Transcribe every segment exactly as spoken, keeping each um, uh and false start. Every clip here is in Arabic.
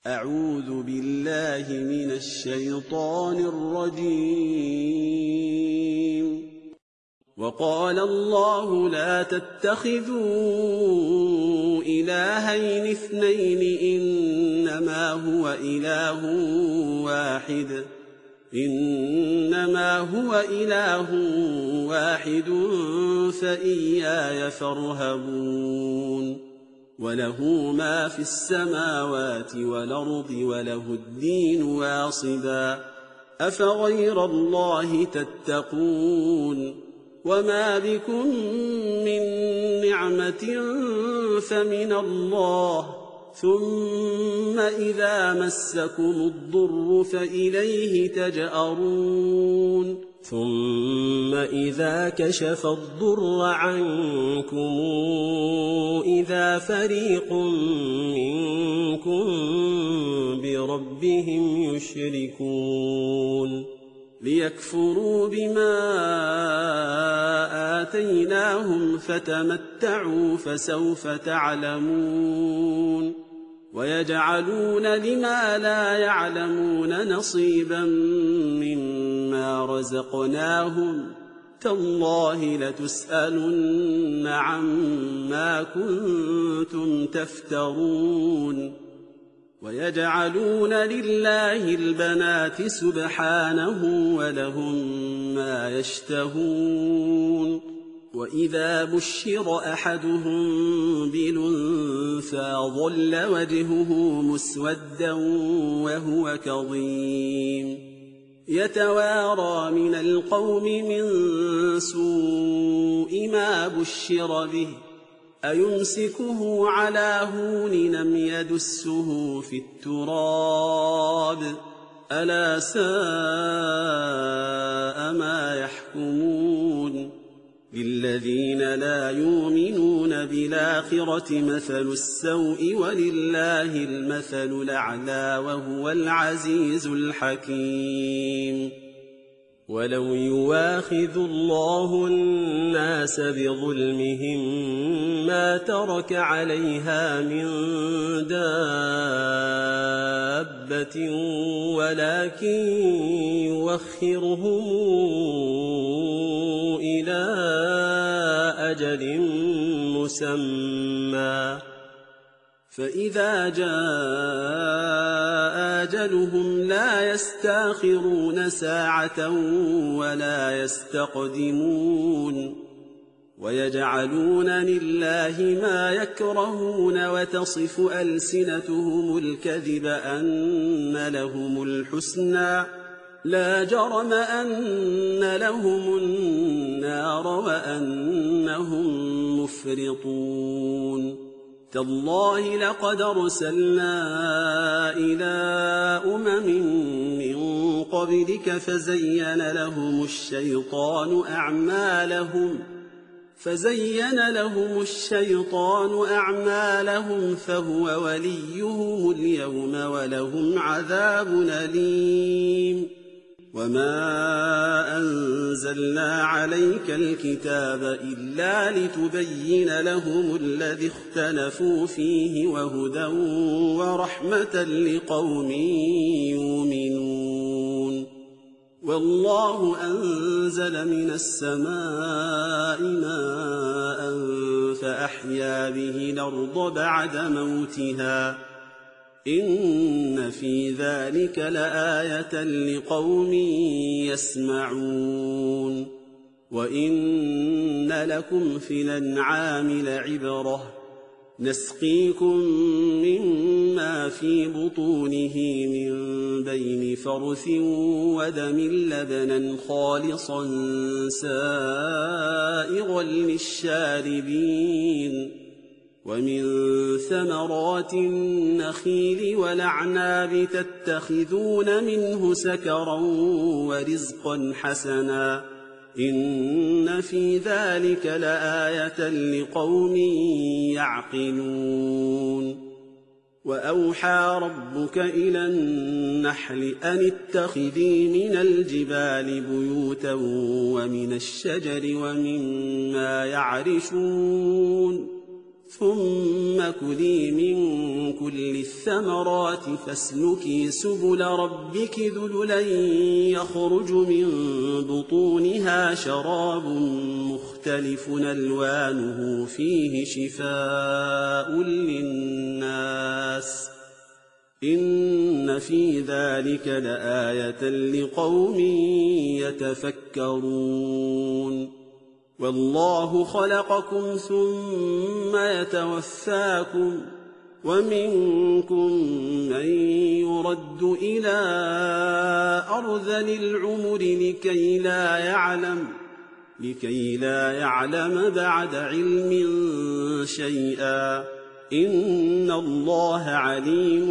أعوذ بالله من الشيطان الرجيم. وقال الله لا تتخذوا إلهين اثنين إنما هو إله واحد إنما هو إله واحد فإياي فارهبون. وله ما في السماوات والأرض وله الدين واصبا أفغير الله تتقون. وما بكم من نعمة فمن الله ثم إذا مسكم الضر فإليه تجأرون. ثم إذا كشف الضر عنكم إذا فريق منكم بربهم يشركون ليكفروا بما آتيناهم فتمتعوا فسوف تعلمون. ويجعلون لما لا يعلمون نصيبا مما رزقناهم تالله لتسألن عما كنتم تفترون. ويجعلون لله البنات سبحانه ولهم ما يشتهون. وإذا بشر أحدهم بالأنثى ظل وجهه مسودا وهو كظيم يتوارى من القوم من سوء ما بشر به أيمسكه على هون لم يدسه في التراب ألا ساء ما يحكمون. للذين لا يؤمنون بالآخرة مثل السوء ولله المثل الأعلى وهو العزيز الحكيم. ولو يواخذ الله الناس بظلمهم ما ترك عليها من دابة ولكن يوخرهم إلى أجل مسمى فإذا جاء أجلهم لا يستأخرون ساعة ولا يستقدمون. ويجعلون لله ما يكرهون وتصف ألسنتهم الكذب أن لهم الحسنى لا جرم أن لهم النار وأنهم مفرطون. تالله لقد أرسلنا إلى أمم من قبلك فزين لهم الشيطان أعمالهم فزين لهم الشيطان أعمالهم فهو وليهم اليوم ولهم عذاب أليم. وما أنزلنا عليك الكتاب إلا لتبين لهم الذي اختلفوا فيه وهدى ورحمة لقوم يؤمنون. والله أنزل من السماء ماء فأحيا به الأرض بعد موتها إن في ذلك لآية لقوم يسمعون. وإن لكم في الأنعام لعبرة نسقيكم مما في بطونه من بين فرث ودم لبنا خالصا سائغا للشاربين. ومن ثمرات النخيل والأعناب تتخذون منه سكرا ورزقا حسنا إن في ذلك لآية لقوم يعقلون. وأوحى ربك إلى النحل أن اتخذي من الجبال بيوتا ومن الشجر ومما يعرشون ثم كلي من كل الثمرات فاسلكي سبل ربك ذللا يخرج من بطونها شراب مختلف ألوانه فيه شفاء للناس إن في ذلك لآية لقوم يتفكرون والله خلقكم ثم يتوفاكم ومنكم من يرد إلى أرذل العمر لكي لا يعلم لكي لا يعلم بعد علم شيئا إن الله عليم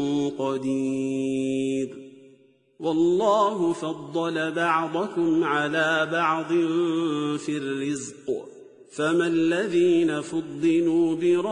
قدير والله فضل بعضكم على بعض في الرزق فما الذين فضلوا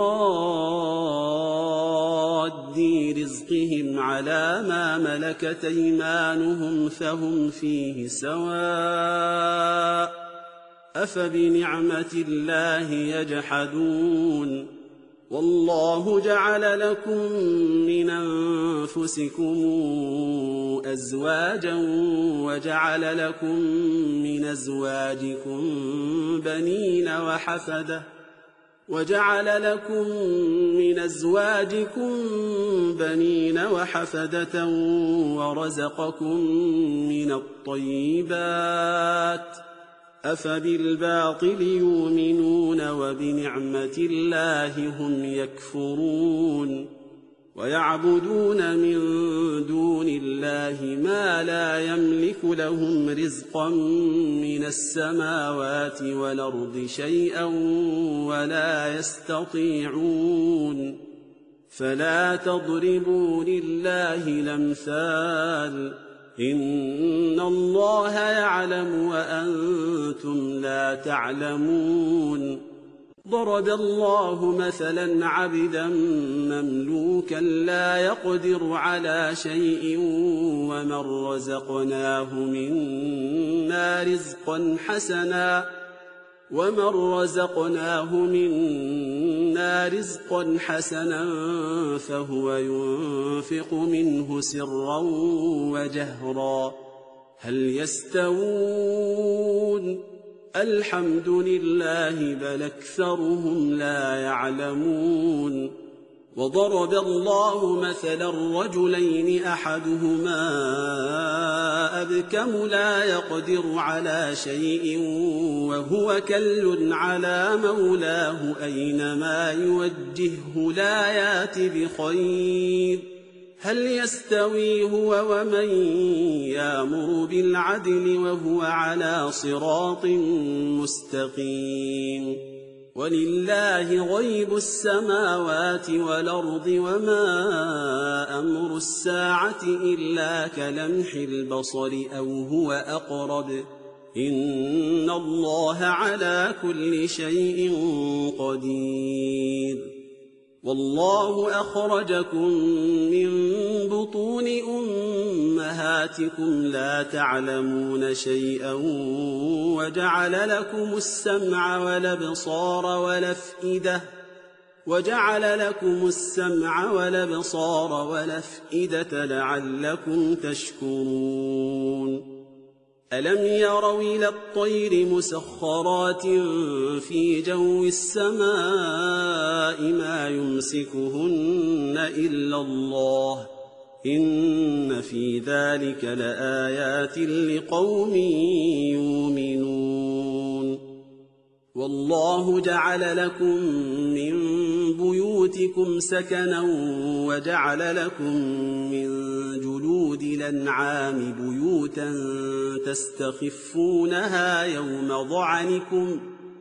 براد رزقهم على ما ملكت أيمانهم فهم فيه سواء أفبنعمة الله يجحدون والله جعل لكم من أنفسكم أزواجا وجعل لكم من أزواجكم بنين وحفدة وجعل لكم من أزواجكم بنين وحفدة ورزقكم من الطيبات أفبالباطل يؤمنون وبنعمة الله هم يكفرون ويعبدون من دون الله ما لا يملك لهم رزقا من السماوات والأرض شيئا ولا يستطيعون فلا تضربوا لله الأمثال إن الله يعلم وأنتم لا تعلمون ضرب الله مثلا عبدا مملوكا لا يقدر على شيء ومن رزقناه منا رزقا حسنا ومن رزقناه منا رزقا حسنا فهو ينفق منه سرا وجهرا هل يستوون الحمد لله بل أكثرهم لا يعلمون وضرب الله مثلا رجلين أحدهما أبكم لا يقدر على شيء وهو كل على مولاه أينما يوجهه لا يات بخير هل يستوي هو ومن يأمر بالعدل وهو على صراط مستقيم ولله غيب السماوات والأرض وما أمر الساعة إلا كلمح البصر أو هو أقرب إن الله على كل شيء قدير والله أخرجكم من بطون أمهاتكم لا تعلمون شيئا وجعل لكم السمع والأبصار والأفئدة وجعل لكم السمع والأبصار والأفئدة لعلكم تشكرون ألم يروا إلى الطير مسخرات في جو السماء ما يمسكهن إلا الله إن في ذلك لآيات لقوم يؤمنون والله جعل لكم من بيوتكم سكنا وجعل لكم من جلود الأنعام بيوتا تستخفونها يوم ضعنكم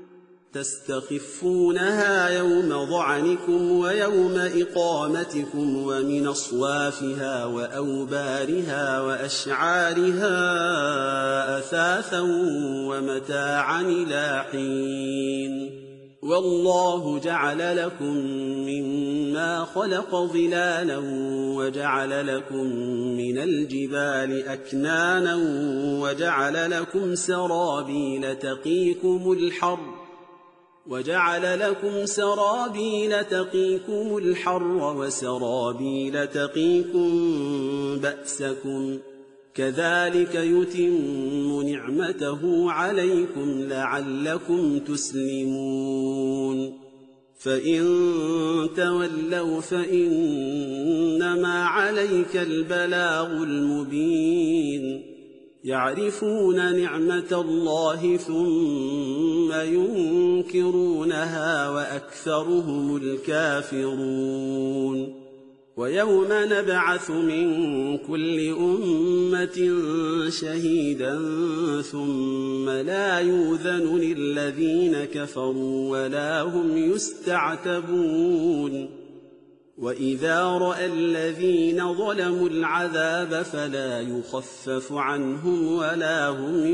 تستخفونها يوم ضعنكم ويوم إقامتكم ومن أصوافها وأوبارها وأشعارها أثاثا ومتاعا إلى حين والله جعل لكم مما خلق ظلالا وجعل لكم من الجبال أكنانا وجعل لكم سرابيل تقيكم الحر وجعل لكم سرابيل تقيكم الحر وسرابيل تقيكم بأسكم كذلك يتم نعمته عليكم لعلكم تسلمون فإن تولوا فإنما عليك البلاغ المبين يعرفون نعمة الله ثم ينكرونها وأكثرهم الكافرون ويوم نبعث من كل أمة شهيدا ثم لا يؤذن للذين كفروا ولا هم يستعتبون وإذا رأى الذين ظلموا العذاب فلا يخفف عنهم ولا هم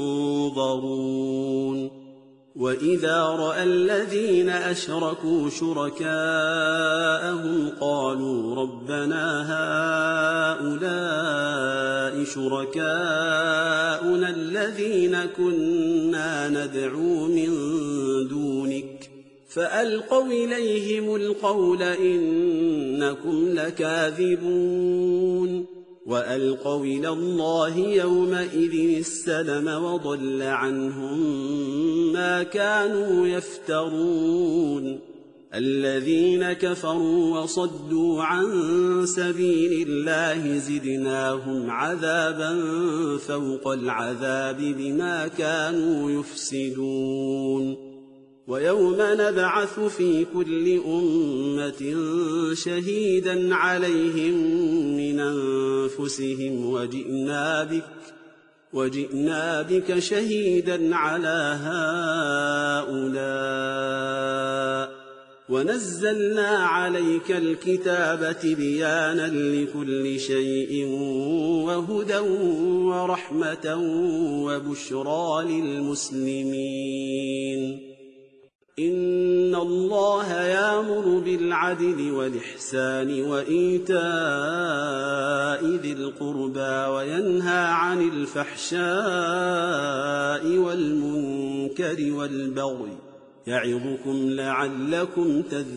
ينظرون وإذا رأى الذين أشركوا شركاءهم قالوا ربنا هؤلاء شركاؤنا الذين كنا ندعو من دونك فألقوا إليهم القول إنكم لكاذبون وألقوا إلى الله يومئذ السلم وضل عنهم ما كانوا يفترون الذين كفروا وصدوا عن سبيل الله زدناهم عذابا فوق العذاب بما كانوا يفسدون ويوم نبعث في كل أمة شهيدا عليهم من أنفسهم وجئنا بك وجئنا بك شهيدا على هؤلاء ونزلنا عليك الكتاب تبيانا لكل شيء وهدى ورحمة وبشرى للمسلمين إن الله يأمر بالعدل والإحسان وإيتاء ذي القربى وينهى عن الفحشاء والمنكر والبغي يعظكم لعلكم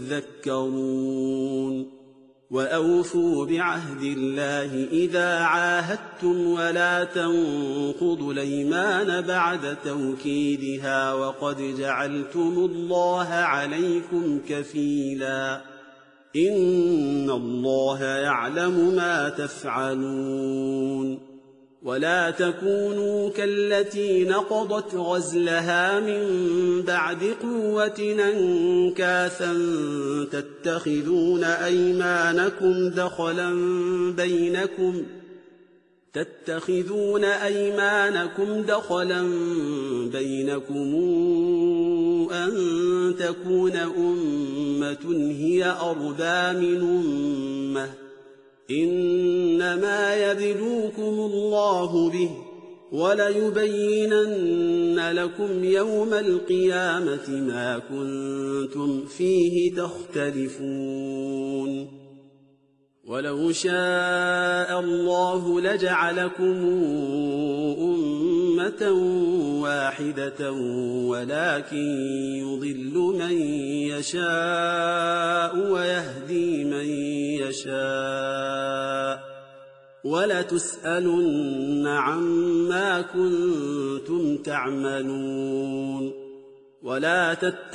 تذكرون وأوفوا بعهد الله إذا عاهدتم ولا تنقضوا الأيمان بعد توكيدها وقد جعلتم الله عليكم كفيلا إن الله يعلم ما تفعلون ولا تكونوا كالتي نقضت غزلها من بعد قوة أنكاثا تتخذون أيمانكم دخلا بينكم تتخذون أيمانكم دخلا بينكم أن تكون أمة هي أربى من أمة إنما يبلوكم الله به وليبينن لكم يوم القيامة ما كنتم فيه تختلفون ولو شاء الله لجعلكم أمة واحدة ولكن يضل من يشاء ويهدي من يشاء ولتسألن عما كنتم تعملون ولا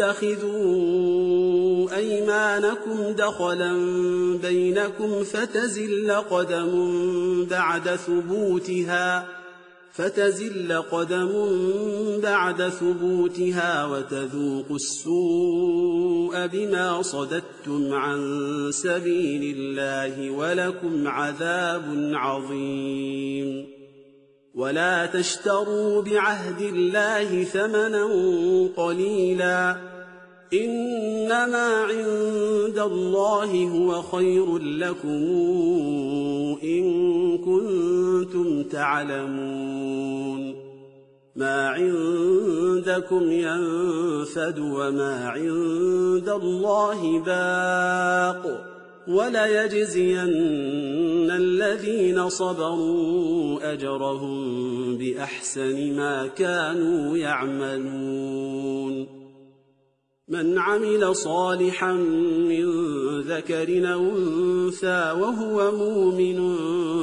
تتخذوا أيمانكم دخلا بينكم فتزل قدم بعد ثبوتها فتزل قدم بعد ثبوتها وتذوقوا السوء بما صددتم عن سبيل الله ولكم عذاب عظيم ولا تشتروا بعهد الله ثمنا قليلا إنما عند الله هو خير لكم إن كنتم تعلمون ما عندكم ينفد وما عند الله باق وليجزين الذين صبروا أجرهم بأحسن ما كانوا يعملون من عمل صالحا من ذكر أو أنثى وهو مؤمن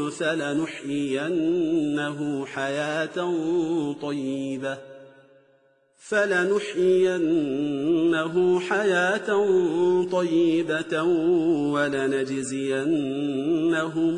فلنحيينه حياة طيبة فلنحيينه حياة طيبة ولنجزينهم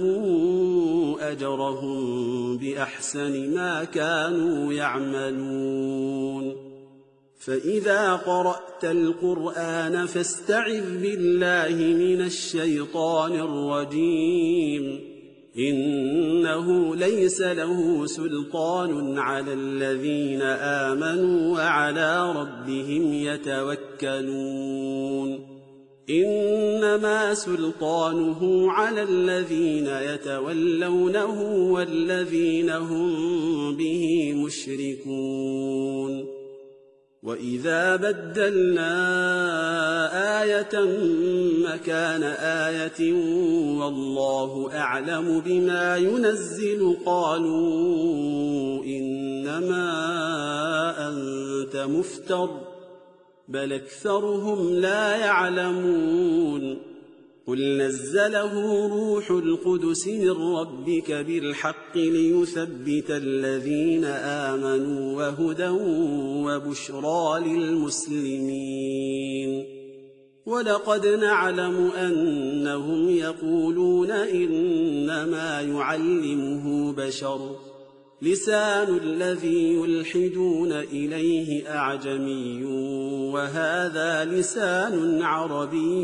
أجرهم بأحسن ما كانوا يعملون فإذا قرأت القرآن فاستعذ بالله من الشيطان الرجيم إنه ليس له سلطان على الذين آمنوا وعلى ربهم يتوكلون إنما سلطانه على الذين يتولونه والذين هم به مشركون وإذا بدلنا آية مكان آية والله أعلم بما ينزل قالوا إنما أنت مفتر بل أكثرهم لا يعلمون قل نزله روح القدس من ربك بالحق ليثبت الذين آمنوا وهدى وبشرى للمسلمين ولقد نعلم أنهم يقولون إنما يعلمه بشر لسان الذي يلحدون إليه أعجمي وهذا لسان عربي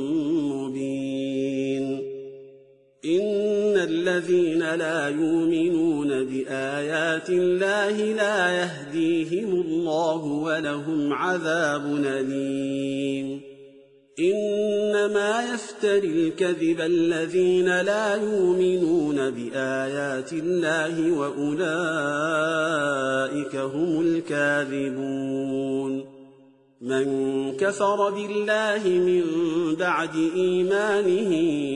مبين إن الذين لا يؤمنون بآيات الله لا يهديهم الله ولهم عذاب أليم إنما يفتري الكذب الذين لا يؤمنون بآيات الله وأولئك هم الكاذبون من كفر بالله من بعد إيمانه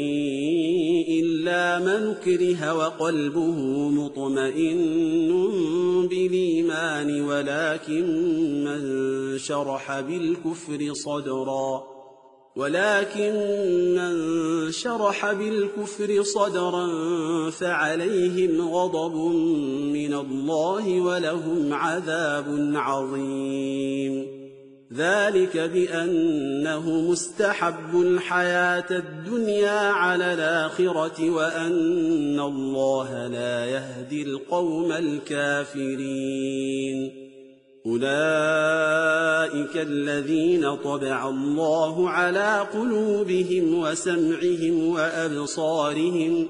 إلا من كره وقلبه مطمئن بالإيمان ولكن من شرح بالكفر صدرا ولكن من شرح بالكفر صدرا فعليهم غضب من الله ولهم عذاب عظيم ذلك بأنه مستحب الحياة الدنيا على الآخرة وأن الله لا يهدي القوم الكافرين أولئك الذين طبع الله على قلوبهم وسمعهم وأبصارهم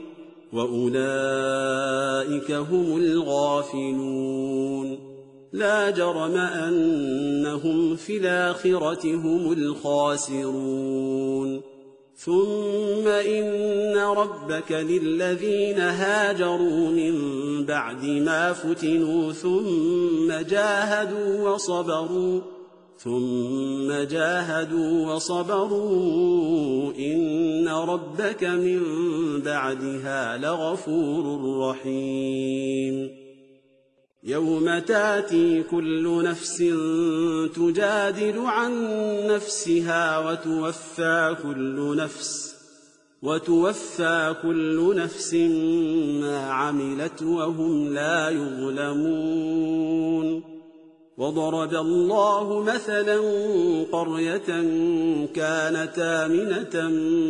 وأولئك هم الغافلون لا جرم أنهم في الآخرة هم الخاسرون ثم إن ربك للذين هاجروا من بعد ما فتنوا ثم جاهدوا وصبروا ثم جاهدوا وصبروا إن ربك من بعدها لغفور رحيم يوم تاتي كل نفس تجادل عن نفسها وتوفى كل نفس وتوفى كل نفس ما عملت وهم لا يظلمون وضرب الله مثلا قرية كانت آمنة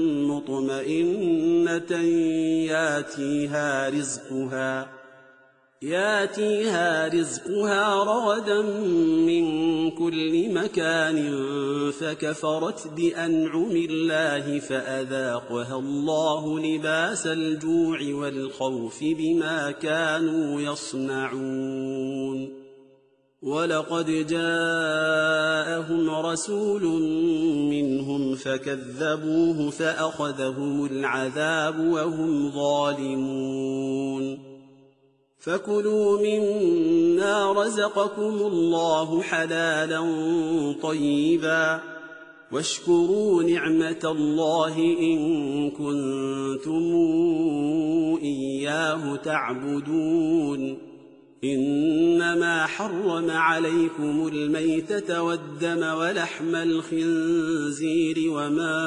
مطمئنة ياتيها رزقها ياتيها رزقها رغدا من كل مكان فكفرت بأنعم الله فأذاقها الله لباس الجوع والخوف بما كانوا يصنعون ولقد جاءهم رسول منهم فكذبوه فأخذهم العذاب وهم ظالمون فكلوا مما رزقكم الله حلالا طيبا واشكروا نعمة الله إن كنتم إياه تعبدون إنما حرم عليكم الميتة والدم ولحم الخنزير وما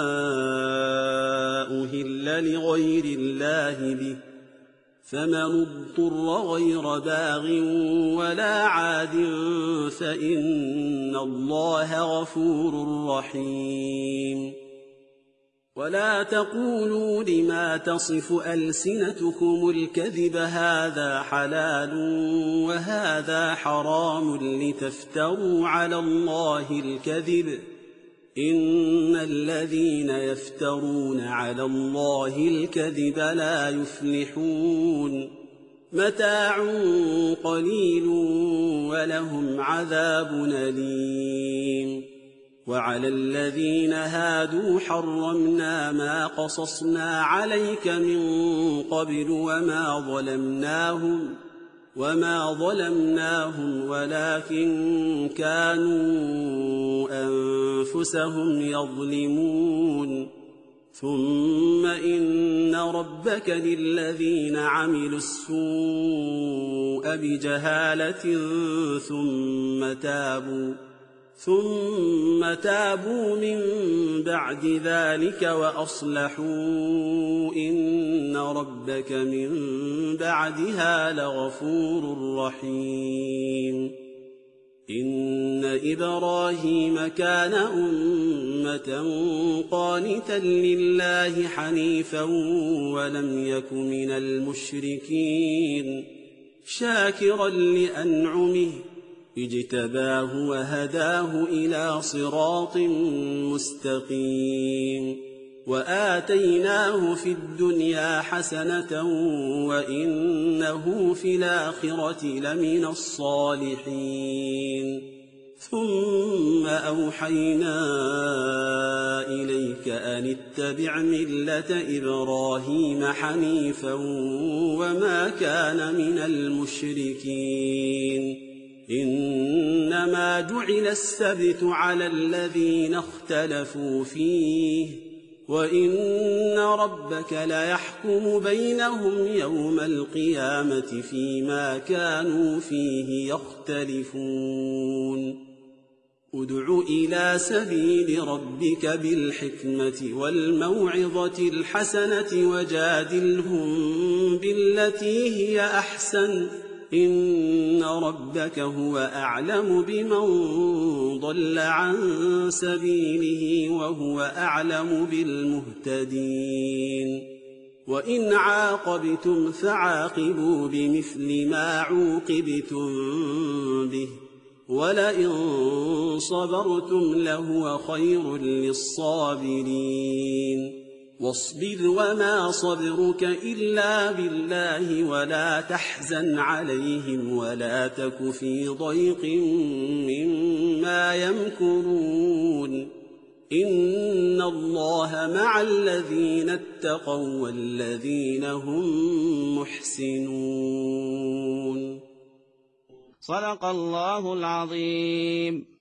أهل لغير الله به، فمن اضطر غير باغ ولا عاد فإن الله غفور رحيم. ولا تقولوا لما تصف ألسنتكم الكذب هذا حلال وهذا حرام لتفتروا على الله الكذب، إن الذين يفترون على الله الكذب لا يفلحون. متاع قليل ولهم عذاب أليم. وعلى الذين هادوا حرمنا ما قصصنا عليك من قبل وما ظلمناهم وما ظلمناهم ولكن كانوا أنفسهم يظلمون. ثم إن ربك للذين عملوا السوء بجهالة ثم تابوا ثم تابوا من بعد ذلك وأصلحوا إن ربك من بعدها لغفور رحيم. إن إبراهيم كان أمة قانتا لله حنيفا ولم يك من المشركين، شاكرا لأنعمه اجتباه وهداه إلى صراط مستقيم. وآتيناه في الدنيا حسنة وإنه في الآخرة لمن الصالحين. ثم أوحينا إليك أن اتبع ملة إبراهيم حنيفا وما كان من المشركين. إنما جعل السبت على الذين اختلفوا فيه وإن ربك ليحكم بينهم يوم القيامة فيما كانوا فيه يختلفون. ادع إلى سبيل ربك بالحكمة والموعظة الحسنة وجادلهم بالتي هي أحسن، إن ربك هو أعلم بمن ضل عن سبيله وهو أعلم بالمهتدين. وإن عاقبتم فعاقبوا بمثل ما عوقبتم به ولئن صبرتم لهو خير للصابرين. واصبر وما صبرك إلا بالله ولا تحزن عليهم ولا تك في ضيق مما يمكرون. إن الله مع الذين اتقوا والذين هم محسنون. صدق الله العظيم.